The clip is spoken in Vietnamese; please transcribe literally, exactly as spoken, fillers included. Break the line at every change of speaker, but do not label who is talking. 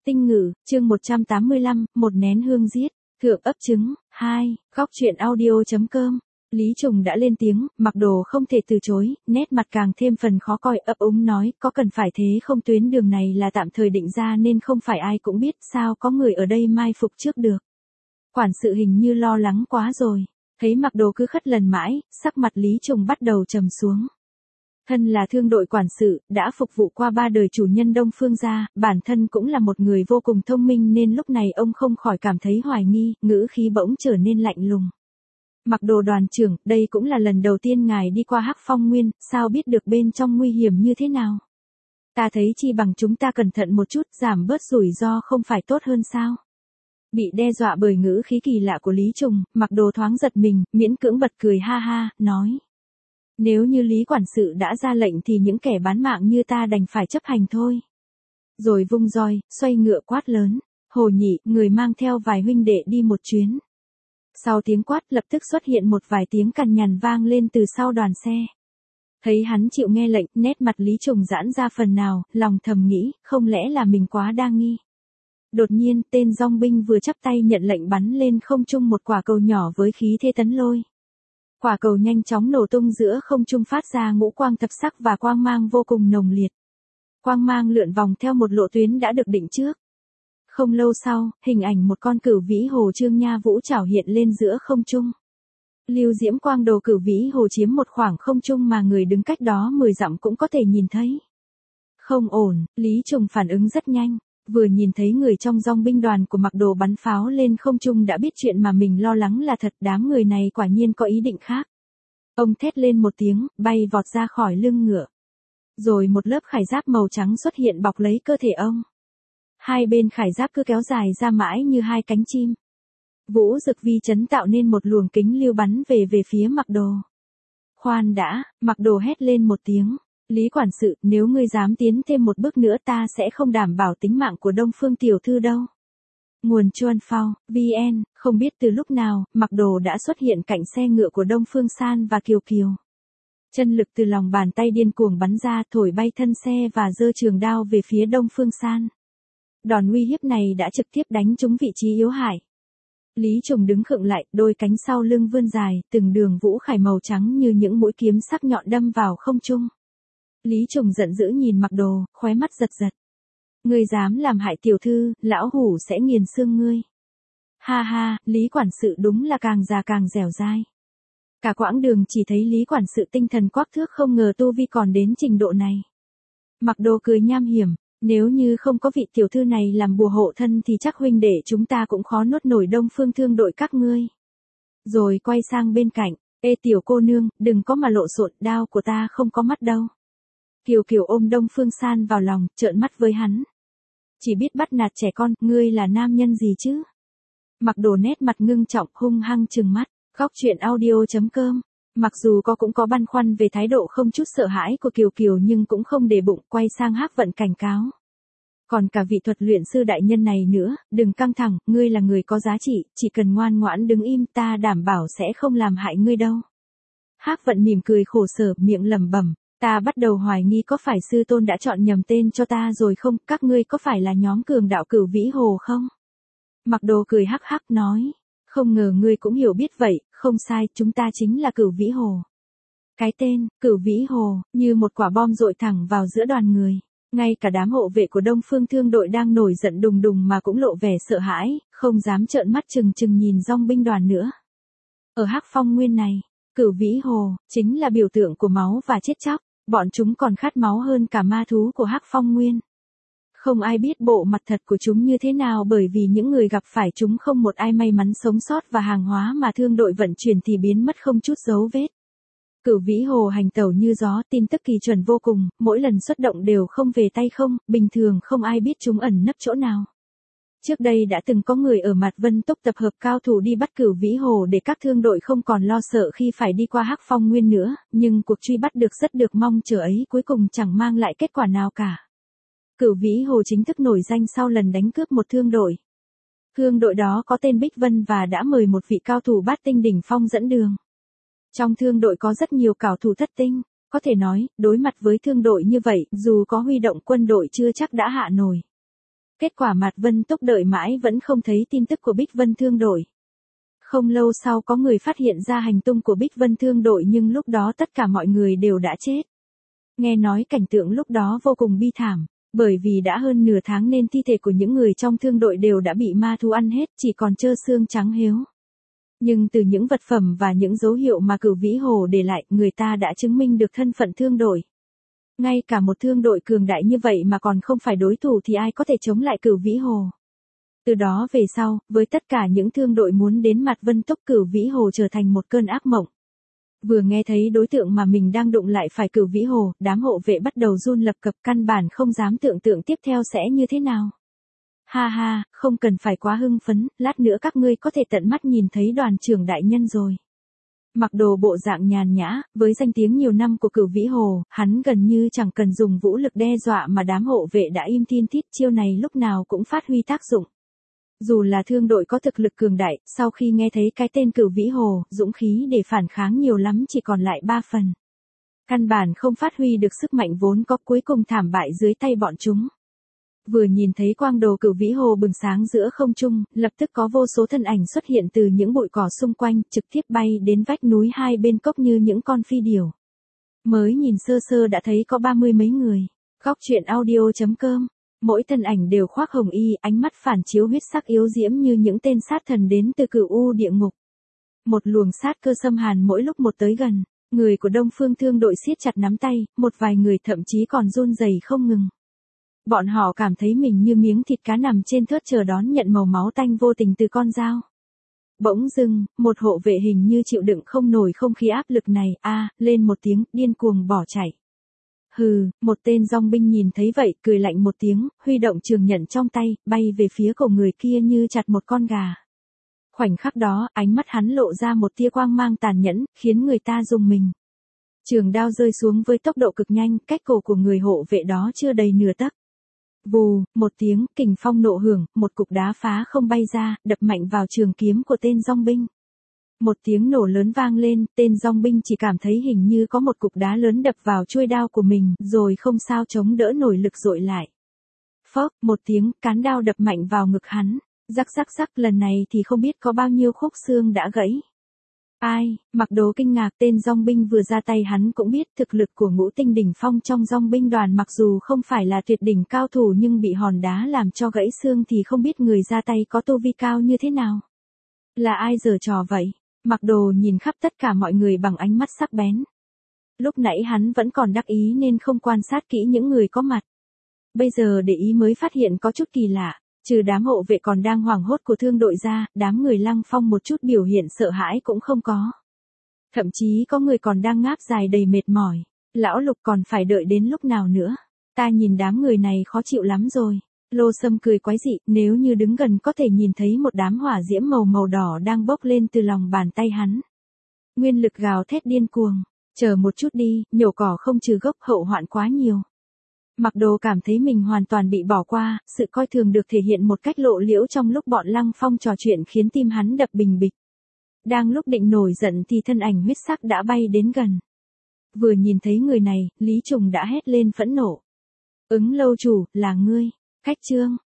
Tinh Ngữ, chương một trăm tám mươi lăm, một nén hương giết, thượng ấp trứng, hai, góc truyện audio.com. Lý Trùng đã lên tiếng, mặc đồ không thể từ chối, nét mặt càng thêm phần khó coi, ấp úng nói, có cần phải thế không, tuyến đường này là tạm thời định ra nên không phải ai cũng biết, sao có người ở đây mai phục trước được. Quản sự hình như lo lắng quá rồi, thấy mặc đồ cứ khất lần mãi, sắc mặt Lý Trùng bắt đầu trầm xuống. Thân là thương đội quản sự, đã phục vụ qua ba đời chủ nhân Đông Phương gia, bản thân cũng là một người vô cùng thông minh nên lúc này ông không khỏi cảm thấy hoài nghi, ngữ khí bỗng trở nên lạnh lùng. Mặc đồ đoàn trưởng, đây cũng là lần đầu tiên ngài đi qua Hắc Phong Nguyên, sao biết được bên trong nguy hiểm như thế nào? Ta thấy chi bằng chúng ta cẩn thận một chút, giảm bớt rủi ro không phải tốt hơn sao? Bị đe dọa bởi ngữ khí kỳ lạ của Lý Trùng, mặc đồ thoáng giật mình, miễn cưỡng bật cười ha ha, nói. Nếu như Lý quản sự đã ra lệnh thì những kẻ bán mạng như ta đành phải chấp hành thôi. Rồi vung roi, xoay ngựa quát lớn. Hồ Nhị, người mang theo vài huynh đệ đi một chuyến. Sau tiếng quát lập tức xuất hiện một vài tiếng cằn nhằn vang lên từ sau đoàn xe. Thấy hắn chịu nghe lệnh, nét mặt Lý Trùng giãn ra phần nào, lòng thầm nghĩ, không lẽ là mình quá đa nghi. Đột nhiên, tên dong binh vừa chắp tay nhận lệnh bắn lên không trung một quả cầu nhỏ với khí thế tấn lôi. Quả cầu nhanh chóng nổ tung giữa không trung phát ra ngũ quang thập sắc và quang mang vô cùng nồng liệt. Quang mang lượn vòng theo một lộ tuyến đã được định trước. Không lâu sau, hình ảnh một con cửu vĩ hồ Trương Nha Vũ trảo hiện lên giữa không trung. Lưu diễm quang đồ cửu vĩ hồ chiếm một khoảng không trung mà người đứng cách đó mười dặm cũng có thể nhìn thấy. Không ổn, Lý Trùng phản ứng rất nhanh. Vừa nhìn thấy người trong dong binh đoàn của mặc đồ bắn pháo lên không trung đã biết chuyện mà mình lo lắng là thật, đám người này quả nhiên có ý định khác. Ông thét lên một tiếng, bay vọt ra khỏi lưng ngựa. Rồi một lớp khải giáp màu trắng xuất hiện bọc lấy cơ thể ông. Hai bên khải giáp cứ kéo dài ra mãi như hai cánh chim. Vũ Dực Vi chấn tạo nên một luồng kính lưu bắn về về phía mặc đồ. Khoan đã, mặc đồ hét lên một tiếng. Lý quản sự, nếu ngươi dám tiến thêm một bước nữa ta sẽ không đảm bảo tính mạng của Đông Phương tiểu thư đâu. Nguồn Chuan Phao, vê en, không biết từ lúc nào, mặc đồ đã xuất hiện cạnh xe ngựa của Đông Phương San và Kiều Kiều. Chân lực từ lòng bàn tay điên cuồng bắn ra thổi bay thân xe và giơ trường đao về phía Đông Phương San. Đòn uy hiếp này đã trực tiếp đánh trúng vị trí yếu hại. Lý Trùng đứng khựng lại, đôi cánh sau lưng vươn dài, từng đường vũ khải màu trắng như những mũi kiếm sắc nhọn đâm vào không trung. Lý Trùng giận dữ nhìn mặc đồ, khóe mắt giật giật. Ngươi dám làm hại tiểu thư, lão hủ sẽ nghiền xương ngươi. Ha ha, Lý quản sự đúng là càng già càng dẻo dai. Cả quãng đường chỉ thấy Lý quản sự tinh thần quắc thước, không ngờ tu vi còn đến trình độ này. Mặc đồ cười nham hiểm, nếu như không có vị tiểu thư này làm bùa hộ thân thì chắc huynh đệ chúng ta cũng khó nuốt nổi Đông Phương thương đội các ngươi. Rồi quay sang bên cạnh, ê tiểu cô nương, đừng có mà lộ xộn, đao của ta không có mắt đâu. Kiều Kiều ôm Đông Phương San vào lòng, trợn mắt với hắn. Chỉ biết bắt nạt trẻ con, ngươi là nam nhân gì chứ? Mặc đồ nét mặt ngưng trọng, hung hăng trừng mắt. Góc truyện audio.com. Mặc dù có cũng có băn khoăn về thái độ không chút sợ hãi của Kiều Kiều nhưng cũng không để bụng, quay sang Hắc Vận cảnh cáo. Còn cả vị thuật luyện sư đại nhân này nữa, đừng căng thẳng, ngươi là người có giá trị, chỉ cần ngoan ngoãn đứng im ta đảm bảo sẽ không làm hại ngươi đâu. Hắc Vận mỉm cười khổ sở, miệng lẩm bẩm. Ta bắt đầu hoài nghi có phải sư tôn đã chọn nhầm tên cho ta rồi không, các ngươi có phải là nhóm cường đạo cửu vĩ hồ không? Mặc đồ cười hắc hắc nói, không ngờ ngươi cũng hiểu biết vậy, không sai, chúng ta chính là cửu vĩ hồ. Cái tên, cửu vĩ hồ, như một quả bom dội thẳng vào giữa đoàn người. Ngay cả đám hộ vệ của Đông Phương thương đội đang nổi giận đùng đùng mà cũng lộ vẻ sợ hãi, không dám trợn mắt trừng trừng nhìn dong binh đoàn nữa. Ở Hắc Phong Nguyên này, cửu vĩ hồ, chính là biểu tượng của máu và chết chóc. Bọn chúng còn khát máu hơn cả ma thú của Hắc Phong Nguyên. Không ai biết bộ mặt thật của chúng như thế nào bởi vì những người gặp phải chúng không một ai may mắn sống sót và hàng hóa mà thương đội vận chuyển thì biến mất không chút dấu vết. Cửu vĩ hồ hành tẩu như gió, tin tức kỳ chuẩn vô cùng, mỗi lần xuất động đều không về tay không, bình thường không ai biết chúng ẩn nấp chỗ nào. Trước đây đã từng có người ở Mạt Vân Túc tập hợp cao thủ đi bắt cửu vĩ hồ để các thương đội không còn lo sợ khi phải đi qua Hắc Phong Nguyên nữa, nhưng cuộc truy bắt được rất được mong chờ ấy cuối cùng chẳng mang lại kết quả nào cả. Cửu vĩ hồ chính thức nổi danh sau lần đánh cướp một thương đội. Thương đội đó có tên Bích Vân và đã mời một vị cao thủ bát tinh đỉnh phong dẫn đường. Trong thương đội có rất nhiều cao thủ thất tinh, có thể nói, đối mặt với thương đội như vậy, dù có huy động quân đội chưa chắc đã hạ nổi. Kết quả Mạt Vân Túc đợi mãi vẫn không thấy tin tức của Bích Vân Thương đội. Không lâu sau có người phát hiện ra hành tung của Bích Vân Thương đội nhưng lúc đó tất cả mọi người đều đã chết. Nghe nói cảnh tượng lúc đó vô cùng bi thảm, bởi vì đã hơn nửa tháng nên thi thể của những người trong thương đội đều đã bị ma thú ăn hết, chỉ còn trơ xương trắng héo. Nhưng từ những vật phẩm và những dấu hiệu mà Cửu Vĩ Hồ để lại, người ta đã chứng minh được thân phận thương đội. Ngay cả một thương đội cường đại như vậy mà còn không phải đối thủ thì ai có thể chống lại Cửu Vĩ Hồ. Từ đó về sau, với tất cả những thương đội muốn đến Mạt Vân Túc, Cửu Vĩ Hồ trở thành một cơn ác mộng. Vừa nghe thấy đối tượng mà mình đang đụng lại phải Cửu Vĩ Hồ, đám hộ vệ bắt đầu run lập cập, căn bản không dám tưởng tượng tiếp theo sẽ như thế nào. Ha ha, không cần phải quá hưng phấn, lát nữa các ngươi có thể tận mắt nhìn thấy đoàn trưởng đại nhân rồi. Mặc đồ bộ dạng nhàn nhã, với danh tiếng nhiều năm của Cửu Vĩ Hồ, hắn gần như chẳng cần dùng vũ lực đe dọa mà đám hộ vệ đã im thiên thít, chiêu này lúc nào cũng phát huy tác dụng. Dù là thương đội có thực lực cường đại, sau khi nghe thấy cái tên Cửu Vĩ Hồ, dũng khí để phản kháng nhiều lắm chỉ còn lại ba phần. Căn bản không phát huy được sức mạnh vốn có, cuối cùng thảm bại dưới tay bọn chúng. Vừa nhìn thấy quang đồ Cửu Vĩ Hồ bừng sáng giữa không trung, lập tức có vô số thân ảnh xuất hiện từ những bụi cỏ xung quanh, trực tiếp bay đến vách núi hai bên cốc như những con phi điểu. Mới nhìn sơ sơ đã thấy có ba mươi mấy người. Góc truyện audio chấm com. Mỗi thân ảnh đều khoác hồng y, ánh mắt phản chiếu huyết sắc yếu diễm như những tên sát thần đến từ Cửu U địa ngục. Một luồng sát cơ xâm hàn mỗi lúc một tới gần, người của Đông Phương Thương đội siết chặt nắm tay, một vài người thậm chí còn run rẩy không ngừng. Bọn họ cảm thấy mình như miếng thịt cá nằm trên thớt chờ đón nhận màu máu tanh vô tình từ con dao. Bỗng dưng, một hộ vệ hình như chịu đựng không nổi không khí áp lực này, a, lên một tiếng, điên cuồng bỏ chạy. Hừ, một tên dòng binh nhìn thấy vậy, cười lạnh một tiếng, huy động trường nhận trong tay, bay về phía cổ người kia như chặt một con gà. Khoảnh khắc đó, ánh mắt hắn lộ ra một tia quang mang tàn nhẫn, khiến người ta rùng mình. Trường đao rơi xuống với tốc độ cực nhanh, cách cổ của người hộ vệ đó chưa đầy nửa tấc. Vù, một tiếng, kình phong nộ hưởng, một cục đá phá không bay ra, đập mạnh vào trường kiếm của tên dòng binh. Một tiếng nổ lớn vang lên, tên dòng binh chỉ cảm thấy hình như có một cục đá lớn đập vào chuôi đao của mình, rồi không sao chống đỡ nổi lực dội lại. Phốc, một tiếng, cán đao đập mạnh vào ngực hắn. Rắc rắc rắc, lần này thì không biết có bao nhiêu khúc xương đã gãy. Ai, Mặc Đồ kinh ngạc, tên dòng binh vừa ra tay hắn cũng biết thực lực của ngũ tinh đỉnh phong trong dòng binh đoàn mặc dù không phải là tuyệt đỉnh cao thủ nhưng bị hòn đá làm cho gãy xương thì không biết người ra tay có tu vi cao như thế nào. Là ai giở trò vậy? Mặc Đồ nhìn khắp tất cả mọi người bằng ánh mắt sắc bén. Lúc nãy hắn vẫn còn đắc ý nên không quan sát kỹ những người có mặt. Bây giờ để ý mới phát hiện có chút kỳ lạ. Trừ đám hộ vệ còn đang hoảng hốt của thương đội ra, đám người Lăng Phong một chút biểu hiện sợ hãi cũng không có. Thậm chí có người còn đang ngáp dài đầy mệt mỏi. Lão Lục còn phải đợi đến lúc nào nữa? Ta nhìn đám người này khó chịu lắm rồi. Lô Sâm cười quái dị, nếu như đứng gần có thể nhìn thấy một đám hỏa diễm màu màu đỏ đang bốc lên từ lòng bàn tay hắn. Nguyên lực gào thét điên cuồng. Chờ một chút đi, nhổ cỏ không trừ gốc, hậu hoạn quá nhiều. Mặc Đồ cảm thấy mình hoàn toàn bị bỏ qua, sự coi thường được thể hiện một cách lộ liễu trong lúc bọn Lăng Phong trò chuyện khiến tim hắn đập bình bịch. Đang lúc định nổi giận thì thân ảnh huyết sắc đã bay đến gần. Vừa nhìn thấy người này, Lý Trùng đã hét lên phẫn nộ. Ứng lâu chủ, là ngươi. Cách chương,